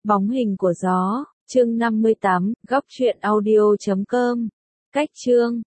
Bóng hình của gió, chương 58, góc truyện audio.com. Cách chương